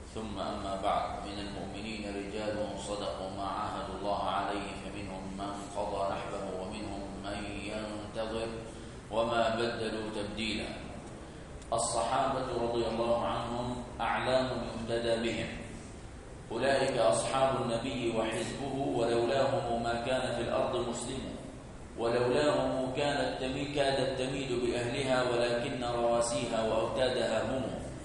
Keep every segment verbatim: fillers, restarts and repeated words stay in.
ثم أما بعد، من المؤمنين رجال صدقوا ما عاهدوا الله عليه، فمنهم من قضى نحبه ومنهم من ينتظر وما بدلوا تبديلا. الصحابة رضي الله عنهم أعلام يهتدى بهم، أولئك أصحاب النبي وحزبه، ولولاهم ما كان في الأرض مسلم، ولولاهم كانت كادت تميد بأهلها، ولكن رواسيها وأوتادها هم،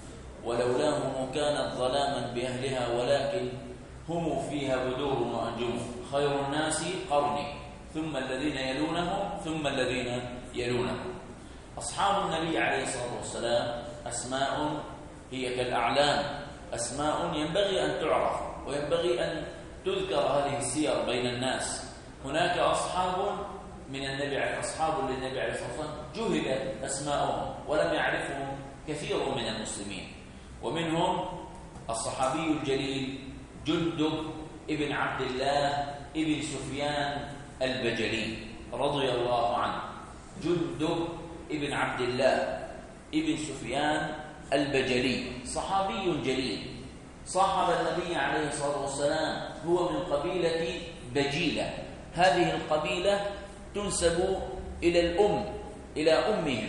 ولولاهم كانت ظلاما بأهلها، ولكن هم فيها بدور وأنجم. خير الناس قرني، ثم الذين يلونهم، ثم الذين يلونهم. أصحاب النبي عليه الصلاة والسلام أسماء هي كالأعلام، أسماء ينبغي أن تعرف وينبغي أن تذكر هذه السير بين الناس. هناك أصحاب من النبي عليه أصحاب للنبي عليه الصلاة والسلام جهلت أسماءهم ولم يعرفهم كثير من المسلمين، ومنهم الصحابي الجليل جندب ابن عبد الله ابن سفيان البجلي رضي الله عنه. جندب ابن عبد الله ابن سفيان البجلي صحابي جليل، صاحب النبي عليه الصلاة والسلام، هو من قبيلة بجيلة. هذه القبيلة تنسب إلى الأم، إلى أمهم،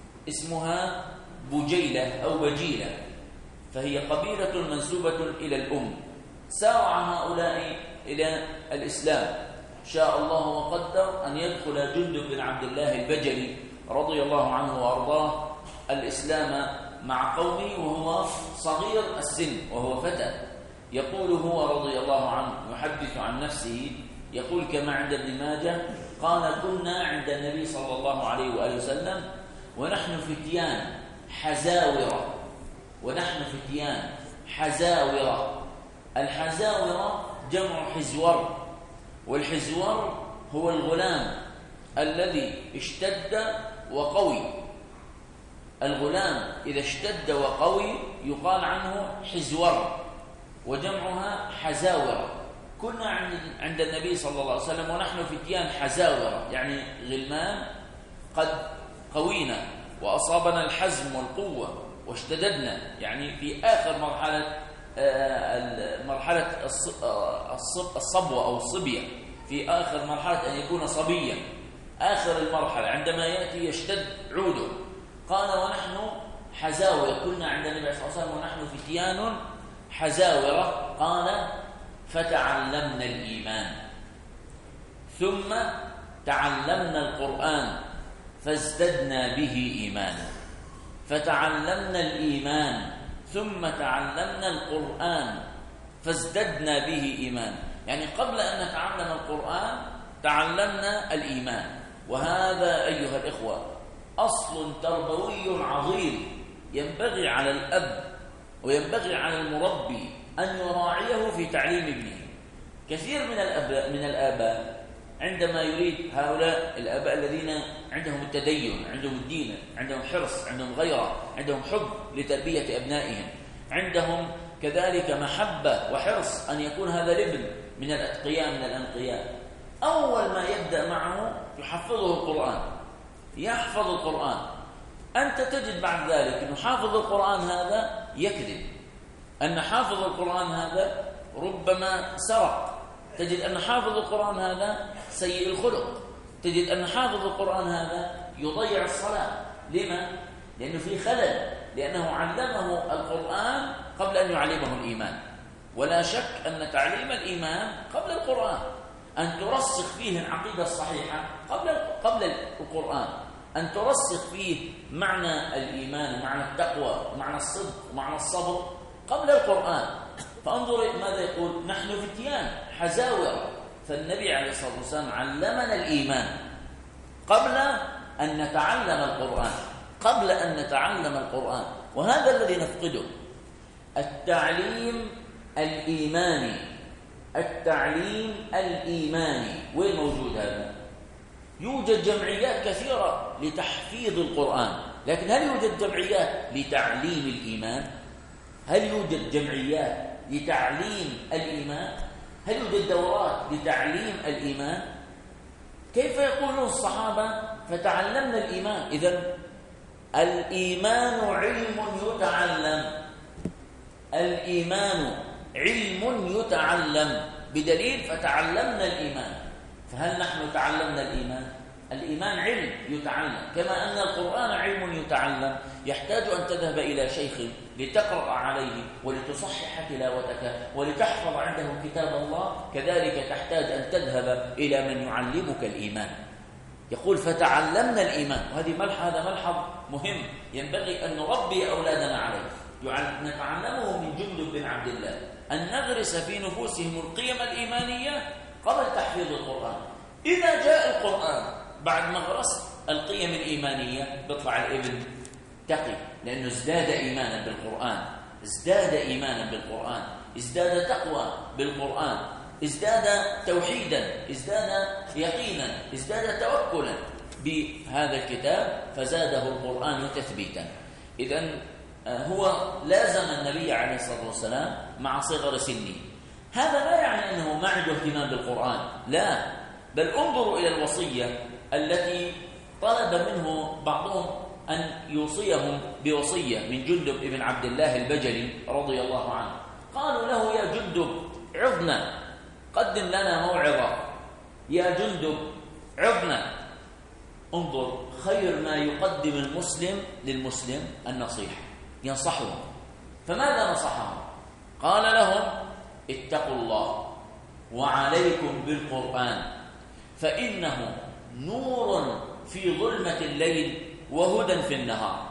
اسمها بجيلة أو بجيلة، فهي قبيلة منسوبة إلى الأم. سارع هؤلاء إلى الإسلام، شاء الله وقدر أن يدخل جندب بن عبد الله البجلي رضي الله عنه وأرضاه الإسلام مع قومه وهو صغير السن وهو فتى. يقول هو رضي الله عنه يحدث عن نفسه، يقول كما عند ابن ماجه قال: كنا عند النبي صلى الله عليه وآله وسلم ونحن فتيان حزاورة، ونحن فتيان حزاورة. الحزاورة جمع حزور، والحزور هو الغلام الذي اشتد وقوي. الغلام إذا اشتد وقوي يقال عنه حزور، وجمعها حزاورة. كنا عند النبي صلى الله عليه وسلم ونحن فتيان حزاورة، يعني غلمان قد قوينا وأصابنا الحزم والقوة واشتددنا، يعني في آخر مرحلة مرحلة الصبوة أو الصبية، في آخر مرحلة أن يكون صبيا، آخر المرحلة عندما يأتي يشتد عوده. قال: ونحن حزاورة، كنا عند النبي صلى الله عليه وسلم ونحن فتيان حزاورة. قال: فتعلمنا الإيمان، ثم تعلمنا القرآن فازددنا به إيمانا. فتعلمنا الإيمان ثم تعلمنا القرآن فازددنا به إيمانا، يعني قبل أن نتعلم القرآن تعلمنا الإيمان. وهذا أيها الإخوة أصل تربوي عظيم ينبغي على الأب وينبغي على المربي أن يراعيه في تعليم ابنه. كثير من الآباء من الآباء عندما يريد، هؤلاء الآباء الذين عندهم التدين، عندهم الدين، عندهم حرص، عندهم غيرة، عندهم حب لتربية أبنائهم، عندهم كذلك محبة وحرص أن يكون هذا الابن من الأتقياء من الأنقياء، أول ما يبدأ معه يحفظه القرآن، يحفظ القرآن. أنت تجد بعد ذلك أن حافظ القرآن هذا يكذب، أن حافظ القرآن هذا ربما سرق، تجد أن حافظ القرآن هذا سيء الخلق، تجد أن حافظ القرآن هذا يضيع الصلاة. لما؟ لأنه في خلل، لأنه علمه القرآن قبل أن يعلمه الإيمان. ولا شك أن تعليم الإيمان قبل القرآن، أن ترسخ فيه العقيدة الصحيحة قبل قبل القرآن، أن ترسخ فيه معنى الإيمان ومعنى التقوى ومعنى الصدق ومعنى الصبر قبل القرآن. فانظر ماذا يقول: نحن فتيان حزاورة. فالنبي عليه الصلاة والسلام علمنا الإيمان قبل أن نتعلم القرآن، قبل أن نتعلم القرآن. وهذا الذي نفقده، التعليم الإيماني. التعليم الإيماني وين موجود هذا؟ يوجد جمعيات كثيرة لتحفيظ القرآن، لكن هل يوجد جمعيات لتعليم الإيمان؟ هل يوجد جمعيات لتعليم الإيمان؟ هل يوجد دورات لتعليم الإيمان؟ كيف يقولون الصحابة فتعلمنا الإيمان؟ إذن الإيمان علم يتعلم، الإيمان علم يتعلم، بدليل فتعلمنا الإيمان. فهل نحن تعلمنا الإيمان؟ الإيمان علم يتعلم، كما أن القرآن علم يتعلم. يحتاج أن تذهب إلى شيخ لتقرأ عليه ولتصحح تلاوتك ولتحفظ عنده كتاب الله، كذلك تحتاج أن تذهب إلى من يعلمك الإيمان. يقول فتعلمنا الإيمان، وهذه ملحظ هذا ملحظ مهم ينبغي أن نربي أولادنا عليه. نتعلمه من جندب بن عبد الله، أن نغرس في نفوسهم القيم الإيمانية قبل تحفيظ القرآن. إذا جاء القرآن بعد ما غرست القيم الإيمانية بيطلع الابن تقي، لأنه ازداد إيمانا بالقرآن، ازداد إيمانا بالقرآن، ازداد تقوى بالقرآن، ازداد توحيدا، ازداد يقينا، ازداد توكلا بهذا الكتاب، فزاده القرآن تثبيتا. إذن هو لازم النبي عليه الصلاة والسلام مع صغر سنه. هذا لا يعني أنه ما عنده اهتمام بالقرآن، لا، بل انظروا إلى الوصية التي طلب منه بعضهم أن يوصيهم بوصية من جندب بن عبد الله البجلي رضي الله عنه. قالوا له يا جندب عظنا، قدم لنا موعظة، يا جندب عظنا. انظر، خير ما يقدم المسلم للمسلم النصيحة، ينصحهم. فماذا نصحهم؟ قال لهم اتقوا الله وعليكم بالقرآن، فإنه نور في ظلمة الليل وهدى في النهار.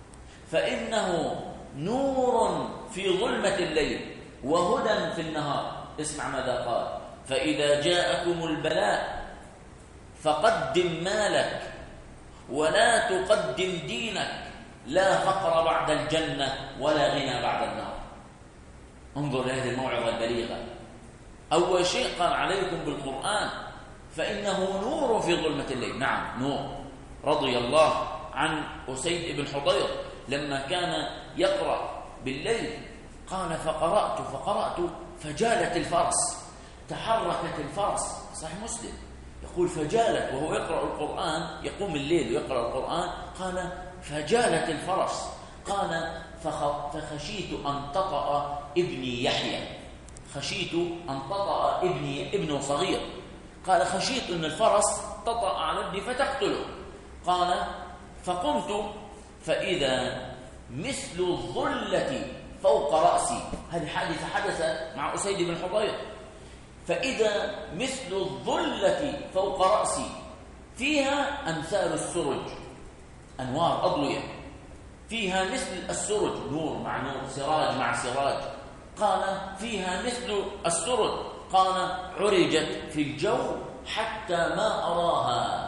فإنه نور في ظلمة الليل وهدى في النهار. اسمع ماذا قال: فإذا جاءكم البلاء فقدم مالك ولا تقدم دينك، لا فقر بعد الجنة ولا غنى بعد النار. انظر لهذه الموعظة البليغة. أول شيء قال عليكم بالقرآن، فإنه نور في ظلمة الليل. نعم نور. رضي الله عن أسيد بن حضير لما كان يقرأ بالليل قال فقرأت فقرأت فجالت الفرس، تحركت الفرس. صحيح مسلم يقول فجالت، وهو يقرأ القرآن، يقوم الليل ويقرأ القرآن، قال فجالت الفرس. قال فخشيت أن تطأ ابني يحيى، خشيت أن تطأ ابني، ابنه صغير. قال خشيت أن الفرس تطأ على ابني فتقتله. قال فقمت فإذا مثل الظلة فوق رأسي. هذه حادثة حدث مع أسيد بن حضير. فإذا مثل الظلة فوق رأسي فيها أمثال السرج، أنوار أضوية، فيها مثل السرج، نور مع نور، سراج مع سراج. قال فيها مثل السرج. قال عرجت في الجو حتى ما أراها.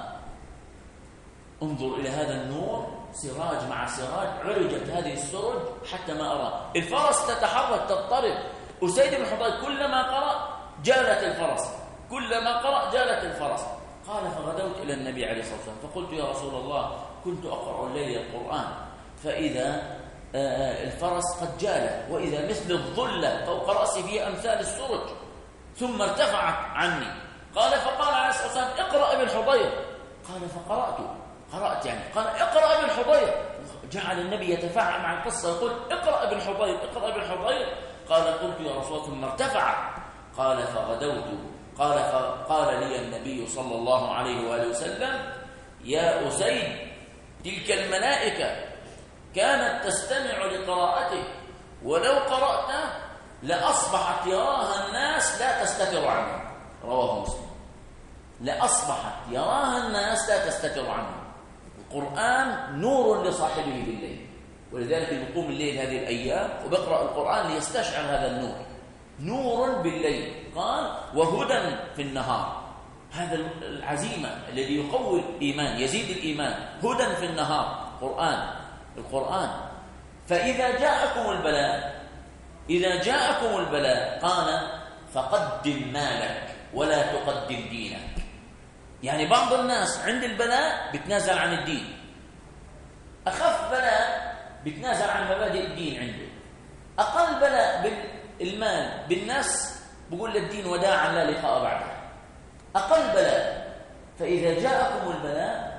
انظر إلى هذا النور، سراج مع سراج، عرجت هذه السرج حتى ما أراها. الفرس تتحرك تضطرب. أسيد بن حضير كلما قرأ جالت الفرس، كلما قرأ جالت الفرس. قال فغدوت إلى النبي عليه الصلاة والسلام فقلت يا رسول الله كنت أقرأ الليل القرآن فإذا الفرس قد جالت وإذا مثل الظلة فوق رأسي فيها أمثال السرج ثم ارتفعت عني. قال فقال عليه الصلاة والسلام اقرأ ابن حضير. قال فقرأت، قرأت يعني. قال اقرأ ابن حضير. جعل النبي يتفاعل مع القصة يقول اقرأ ابن حضير، اقرأ ابن حضير. قال قلت يا رسول الله ثم ارتفعت. قال فغدوت. قال فقال لي النبي صلى الله عليه وآله وسلم يا أسيد تلك الملائكة كانت تستمع لقراءتك، ولو قرأت لأصبحت يراها الناس لا تستتر عنه. رواه مسلم. لأصبحت يراها الناس لا تستتر عنه. القرآن نور لصاحبه بالليل، ولذلك يقوم الليل هذه الأيام وبقرأ القرآن ليستشعر هذا النور. نور بالليل. قال وهدى في النهار. هذا العزيمة الذي يقوي الإيمان، يزيد الإيمان. هدى في النهار، قرآن، القرآن. فإذا جاءكم البلاء، إذا جاءكم البلاء قال فقدم مالك ولا تقدم دينك. يعني بعض الناس عند البلاء بتنازل عن الدين، أخف بلاء بتنازل عن مبادئ الدين عنده، أقل بلاء بالمال بالناس بقول للدين وداعا لا لقاء بعده، أقل بلاء. فإذا جاءكم البلاء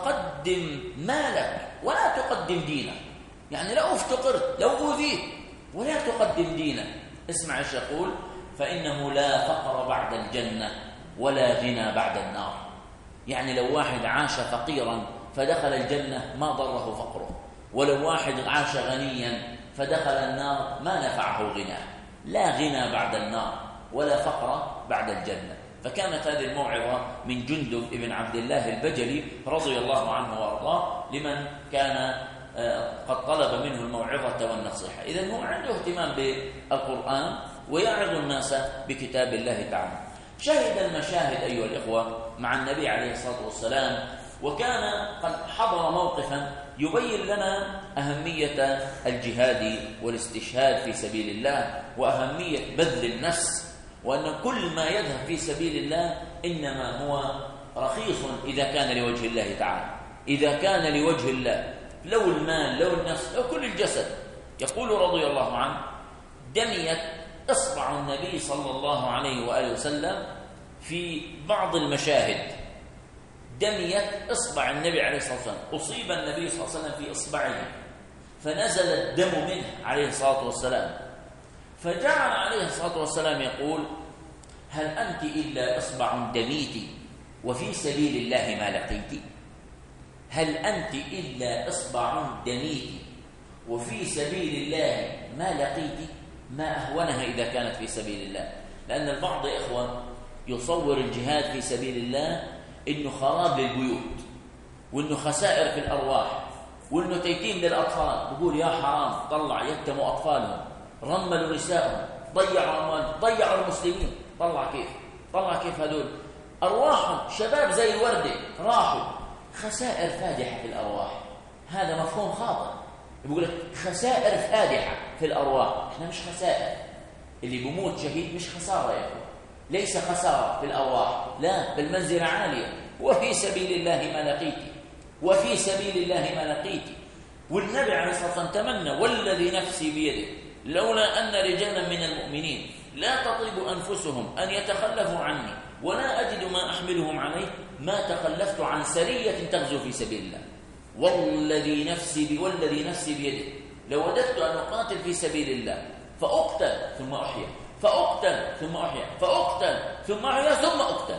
فقدم مالك ولا تقدم دينك. يعني لو افتقرت، لو أوذيت، ولا تقدم دينك. اسمع ايش يقول: فإنه لا فقر بعد الجنة ولا غنى بعد النار. يعني لو واحد عاش فقيرا فدخل الجنة ما ضره فقره، ولو واحد عاش غنيا فدخل النار ما نفعه غناه. لا غنى بعد النار ولا فقر بعد الجنة. فكانت هذه الموعظة من جندب بن عبد الله البجلي رضي الله عنه وارضاه لمن كان قد طلب منه الموعظة والنصيحة. إذن هو عنده اهتمام بالقرآن ويعظ الناس بكتاب الله تعالى. شهد المشاهد أيها الإخوة مع النبي عليه الصلاة والسلام، وكان قد حضر موقفا يبين لنا أهمية الجهاد والاستشهاد في سبيل الله وأهمية بذل النفس، وأن كل ما يذهب في سبيل الله إنما هو رخيص إذا كان لوجه الله تعالى. إذا كان لوجه الله، لو المال لو النفس لو كل الجسد. يقول رضي الله عنه: دميت إصبع النبي صلى الله عليه وآله وسلم في بعض المشاهد. دميت إصبع النبي عليه الصلاة والسلام، أصيب النبي صلى الله عليه وسلم في إصبعه فنزل الدم منه عليه الصلاة والسلام، فجعل عليه الصلاة والسلام يقول: هل أنت إلا إصبع دميت وفي سبيل الله ما لقيت؟ هل أنت إلا إصبع دميت وفي سبيل الله ما لقيت؟ ما أهونها إذا كانت في سبيل الله. لأن البعض يا إخوة يصور الجهاد في سبيل الله إنه خراب للبيوت، وإنه خسائر في الأرواح، وإنه تيتيم للأطفال. بقول يا حرام، طلع يتموا أطفالهم، رملوا نسائهم، ضيعوا أموالهم، ضيعوا المسلمين. طلع كيف طلع كيف هذول أرواحهم شباب زي الوردة راحوا. خسائر فادحة في الأرواح، هذا مفهوم خاطئ. بيقول لك خسائر فادحة في الأرواح. إحنا مش خسائر، اللي بيموت شهيد مش خسارة يا أخوة، ليس خسارة في الأرواح، لا، بل منزلة عالية. وفي سبيل الله ما لقيت، وفي سبيل الله ما لقيت. والنبي عليه الصلاة والسلام تمنى: والذي نفسي بيده لولا أن رجالا من المؤمنين لا تطيب أنفسهم أن يتخلفوا عني ولا أجد ما أحملهم عليه ما تخلفت عن سرية تغزو في سبيل الله. والذي نفسي بي والذي نفسي بيده لو وددت أن أقاتل في سبيل الله فأقتل ثم أحيا، فأقتل ثم أحيا، فأقتل ثم أحيا، ثم أقتل.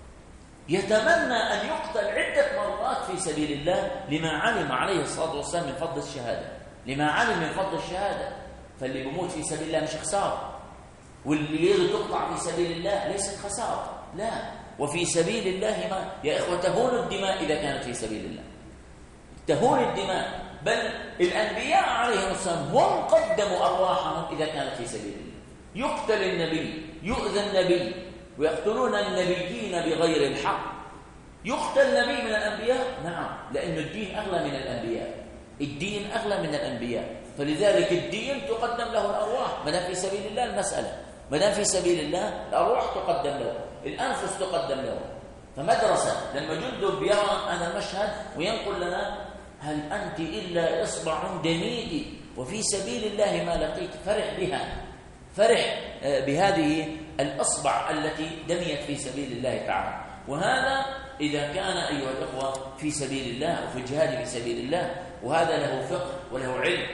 يتمنى أن يقتل عدة مرات في سبيل الله لما علم عليه الصلاة والسلام من فضل الشهادة، لما علم من فضل الشهادة. فاللي بيموت في سبيل الله مش خسارة، واللي يجي تقطع في سبيل الله ليست خسارة، لا. وفي سبيل الله ما يا إخوة تهون الدماء إذا كانت في سبيل الله، تهون الدماء. بل الأنبياء عليهم السلام هم قدموا أرواحهم إذا كانت في سبيل الله. يقتل النبي، يؤذى النبي، ويقتلون النبيين بغير الحق. يقتل نبي من الأنبياء، نعم، لأن الدين أغلى من الأنبياء، الدين أغلى من الأنبياء. فلذلك الدين تقدم له الأرواح ما دام في سبيل الله. المسألة ما دام في سبيل الله الأرواح تقدم له، الأنفس تقدم له. فمدرسة لما جندب يرى هذا المشهد وينقل لنا: هل أنت إلا إصبع دميت وفي سبيل الله ما لقيت، فرح بها، فرح بهذه الأصبع التي دميت في سبيل الله تعالى. وهذا إذا كان أيها الأخوة في سبيل الله وفي الجهاد في سبيل الله، وهذا له فقه وله علم،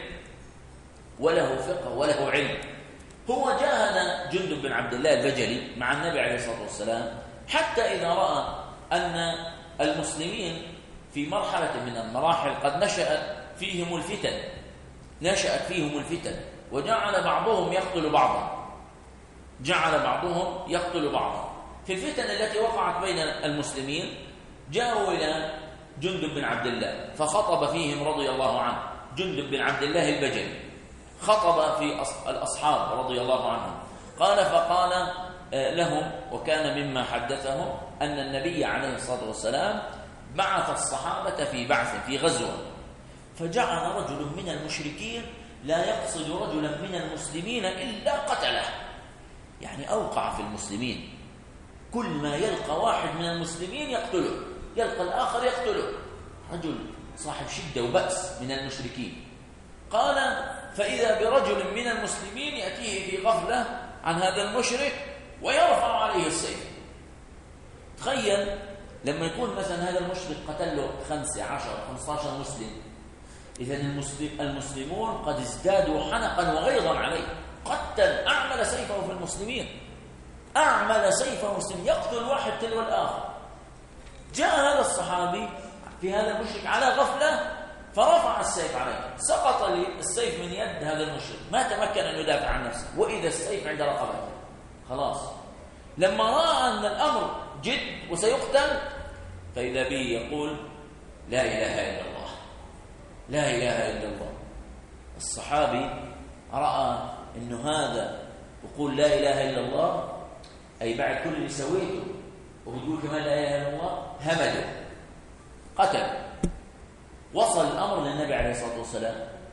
وله فقه وله علم. هو جاهد جندب بن عبد الله البجلي مع النبي عليه الصلاة والسلام حتى إذا رأى أن المسلمين في مرحلة من المراحل قد نشأت فيهم الفتن، نشأت فيهم الفتن وجعل بعضهم يقتل بعضا، جعل بعضهم يقتل بعضا. في الفتن التي وقعت بين المسلمين جاءوا إلى جندب بن عبد الله فخطب فيهم رضي الله عنه. جندب بن عبد الله البجلي خطب في الأصحاب رضي الله عنهم، قال فقال لهم، وكان مما حدثهم أن النبي عليه الصلاة والسلام بعث الصحابة في بعث في غزوة، فجعل رجل من المشركين لا يقصد رجلا من المسلمين إلا قتله، يعني أوقع في المسلمين. كل ما يلقى واحد من المسلمين يقتله، يلقى الآخر يقتله. رجل صاحب شدة وبأس من المشركين. قال فإذا برجل من المسلمين يأتيه في غفلة عن هذا المشرك ويرفع عليه السيف. تخيل لما يكون مثلا هذا المشرك قتل له خمسة عشر خمسة عشر مسلم، إذن المسلمون قد ازدادوا حنقا وغيظا عليه، قتل أعمل سيفه في المسلمين، أعمل سيفه المسلمين، يقتل واحد تلو الآخر. جاء هذا الصحابي في هذا المشرك على غفلة فرفع السيف عليه، سقط السيف من يد هذا المشرك، ما تمكن أن يدافع عن نفسه، وإذا السيف عند رقبته خلاص. لما رأى أن الأمر جد وسيقتل فإذا به يقول لا إله إلا الله، لا إله إلا الله. الصحابي رأى أنه هذا يقول لا إله إلا الله أي بعد كل اللي سويته وبيقول كمان لا إله إلا الله، همده قتل. وصل الأمر للنبي عليه الصلاة والسلام،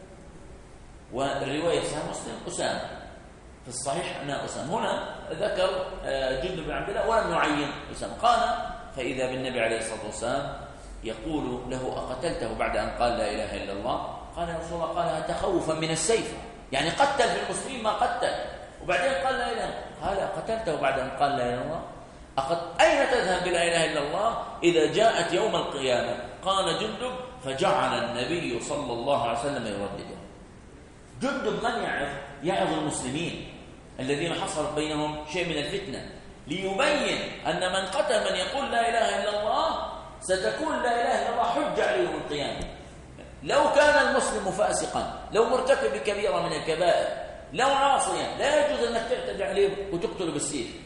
والرواية في صحيح مسلم أسامة، في الصحيح أن أسامة، هنا ذكر جندب بن عبد الله ولم يعين أسامة. قال فإذا بالنبي عليه الصلاة والسلام يقول له أقتلته بعد أن قال لا إله إلا الله؟ قال يا رسول الله، قال تخوفا من السيف، يعني قتل في المسلمين ما قتل، وبعدين قال لا إله. قال قتلته بعد أن قال لا إله إلا الله؟ أقد أين تذهب بلا إله إلا الله إذا جاءت يوم القيامة؟ قال جندب فجعل النبي صلى الله عليه وسلم يردده. جندب من يعظ؟ يعظ المسلمين الذين حصلت بينهم شيء من الفتنة، ليبين أن من قتل من يقول لا إله إلا الله ستكون لا إله إلا الله حجة عليه يوم القيامة. لو كان المسلم فاسقا، لو مرتكب كبيرة من الكبائر، لو عاصيا، لا يجوز أنك تعتدي عليه وتقتله بالسيف،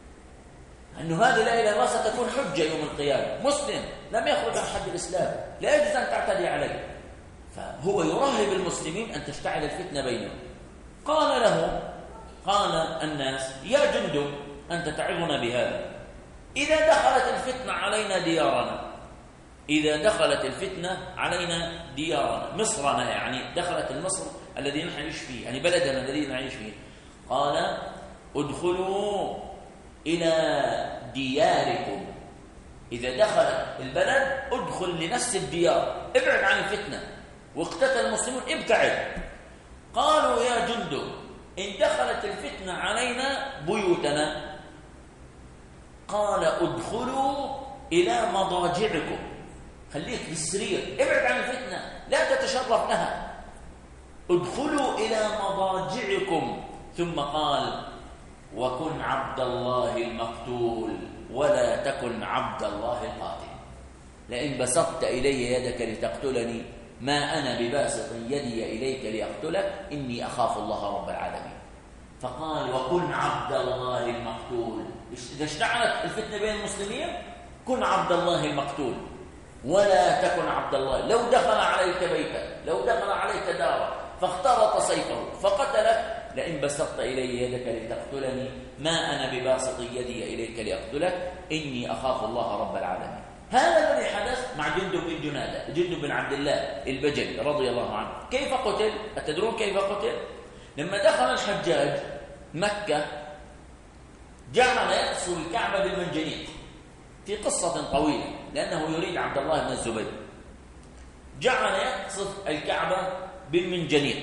أنه هذه لا إله إلا الله ستكون حجة يوم القيامة. مسلم لم يخرج عن حد الإسلام لا يجوز أن تعتدي عليه، فهو يرهب المسلمين أن تشتعل الفتنة بينهم. قال له، قال الناس يا جندب أنت تعظنا بهذا، إذا دخلت الفتنة علينا ديارنا، إذا دخلت الفتنة علينا ديارنا، مصرنا، يعني دخلت المصر الذي نعيش فيه، يعني بلدنا الذي نعيش فيه. قال ادخلوا إلى دياركم، إذا دخلت البلد ادخل لنفس الديار، ابعد عن الفتنة، واقتتل المسلمون ابتعد. قالوا يا جندب إن دخلت الفتنة علينا بيوتنا، قال ادخلوا إلى مضاجعكم، خليك في السرير، ابعد عن الفتنة، لا تتشرف لها، ادخلوا إلى مضاجعكم. ثم قال وكن عبد الله المقتول ولا تكن عبد الله القاتل، لئن بسطت إلي يدك لتقتلني ما أنا بباسط يدي إليك لأقتلك إني أخاف الله رب العالمين. فقال وكن عبد الله المقتول، إذا اشتعلت الفتنة بين المسلمين كن عبد الله المقتول ولا تكن عبد الله. لو دخل عليك بيتك، لو دخل عليك دارك فاخترط سيفه فقتلك، لئن بسطت إلي يدك لتقتلني ما أنا بباسط يدي إليك لأقتلك إني أخاف الله رب العالمين. هذا الذي حدث مع جندب بن جنادة، جندب بن عبد الله البجلي رضي الله عنه. كيف قتل؟ أتدرون كيف قتل؟ لما دخل الحجاج مكة جعل يقصر الكعبة بالمنجنيق، في قصة طويلة لأنه يريد عبد الله بن الزبير، جعل يقصف الكعبة بالمنجنيق.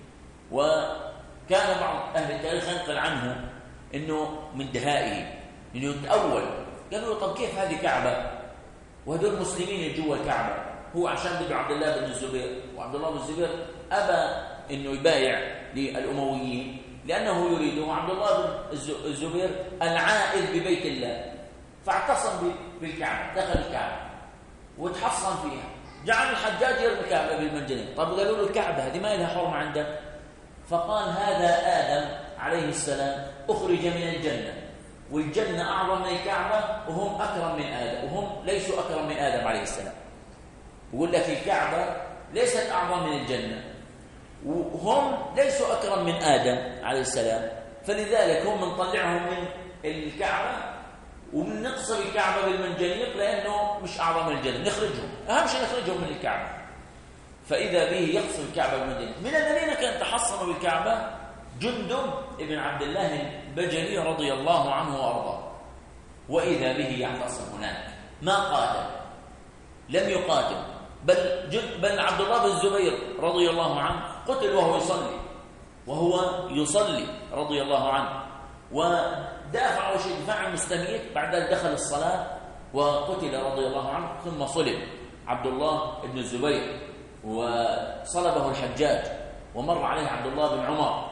وكان بعض أهل التاريخ ينقل عنه أنه من دهائه، أنه يتأول، قالوا له طب كيف هذه كعبة وهذول المسلمين جوا الكعبة؟ هو عشان بده عبد الله بن الزبير، وعبد الله بن الزبير أبى أنه يبايع للأمويين لأنه يريده عبد الله بن الزبير العائد ببيت الله، فاعتصم بالكعبة، دخل الكعبة وتحصن فيها، جعل الحجاج يرمي الكعبة بالمنجنيق. طب قالوا له الكعبة هذه ما لها حرمة عندك؟ فقال هذا آدم عليه السلام أخرج من الجنة، والجنة أعظم من الكعبة، وهم أكرم من آدم، وهم ليسوا أكرم من آدم عليه السلام. يقول لك الكعبة ليست أعظم من الجنة، وهم ليسوا أكرم من آدم عليه السلام، فلذلك هم نطلعهم من الكعبة ومن نقصر الكعبة بالمنجنيق لأنه مش أعظم من الجنة، نخرجهم، أهم شيء نخرجهم من الكعبة. فإذا به يقصر الكعبة بالمنجنيق. من الذين كان تحصنوا بالكعبة جندب بن عبد الله البجلي رضي الله عنه وأرضاه، وإذا به يعتصم هناك، ما قاتل، لم يقاتل، بل جد بل عبد الله بن الزبير رضي الله عنه قتل وهو يصلي، وهو يصلي رضي الله عنه، ودافع وشيء دفاع مستميت، بعد ذلك دخل الصلاة وقتل رضي الله عنه، ثم صلب عبد الله بن الزبير وصلبه الحجاج ومر عليه عبد الله بن عمر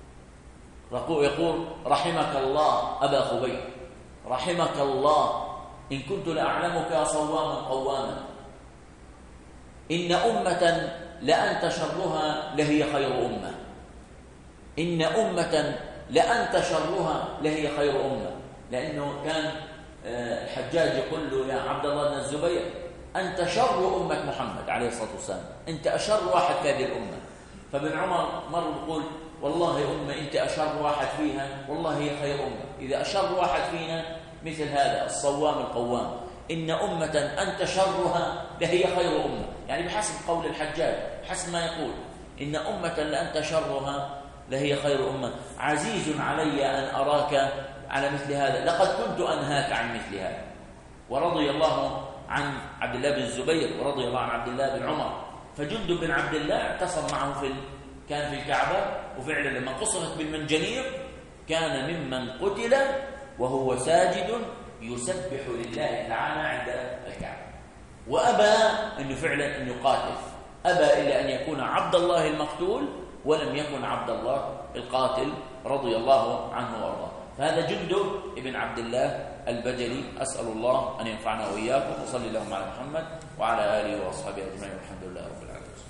يقول رحمك الله أبا خبيب، رحمك الله إن كنت لأعلمك صواما قواما، إن أمة لأنت شرها لهي خير أمة، إن أمة لأنت شرها لهي خير أمة. لأنه كان الحجاج يقول له يا عبد الله بن الزبير أنت شر أمة محمد عليه الصلاة والسلام، أنت أشر واحد في هذه الأمة. فابن عمر مر يقول والله أمة أنت أشر واحد فيها، والله هي خير أمة. إذا أشر واحد فينا مثل هذا الصوام القوام، إن أمة أنت شرها لهي خير أمة، يعني بحسب قول الحجاج، بحسب ما يقول إن أمة لأنت شرها لهي خير أمة. عزيز علي أن أراك على مثل هذا، لقد كنت أنهاك عن مثل هذا. ورضي الله عن عبد الله بن الزبير ورضي الله عن عبد الله بن عمر. فجندب بن عبد الله اعتصم معه في كان في الكعبة، وفعلا لما قصفت بالمنجنيق كان ممن قتل وهو ساجد يسبح لله تعالى عند الكعبة، وأبى أنه فعلا أن يقاتل، أبى إلا أن يكون عبد الله المقتول ولم يكن عبد الله القاتل رضي الله عنه وارضاه. فهذا جندب ابن عبد الله البجلي. أسأل الله أن ينفعنا وإياكم، وصلي اللهم على محمد وعلى آله وأصحابه أجمعين، والحمد لله رب العالمين.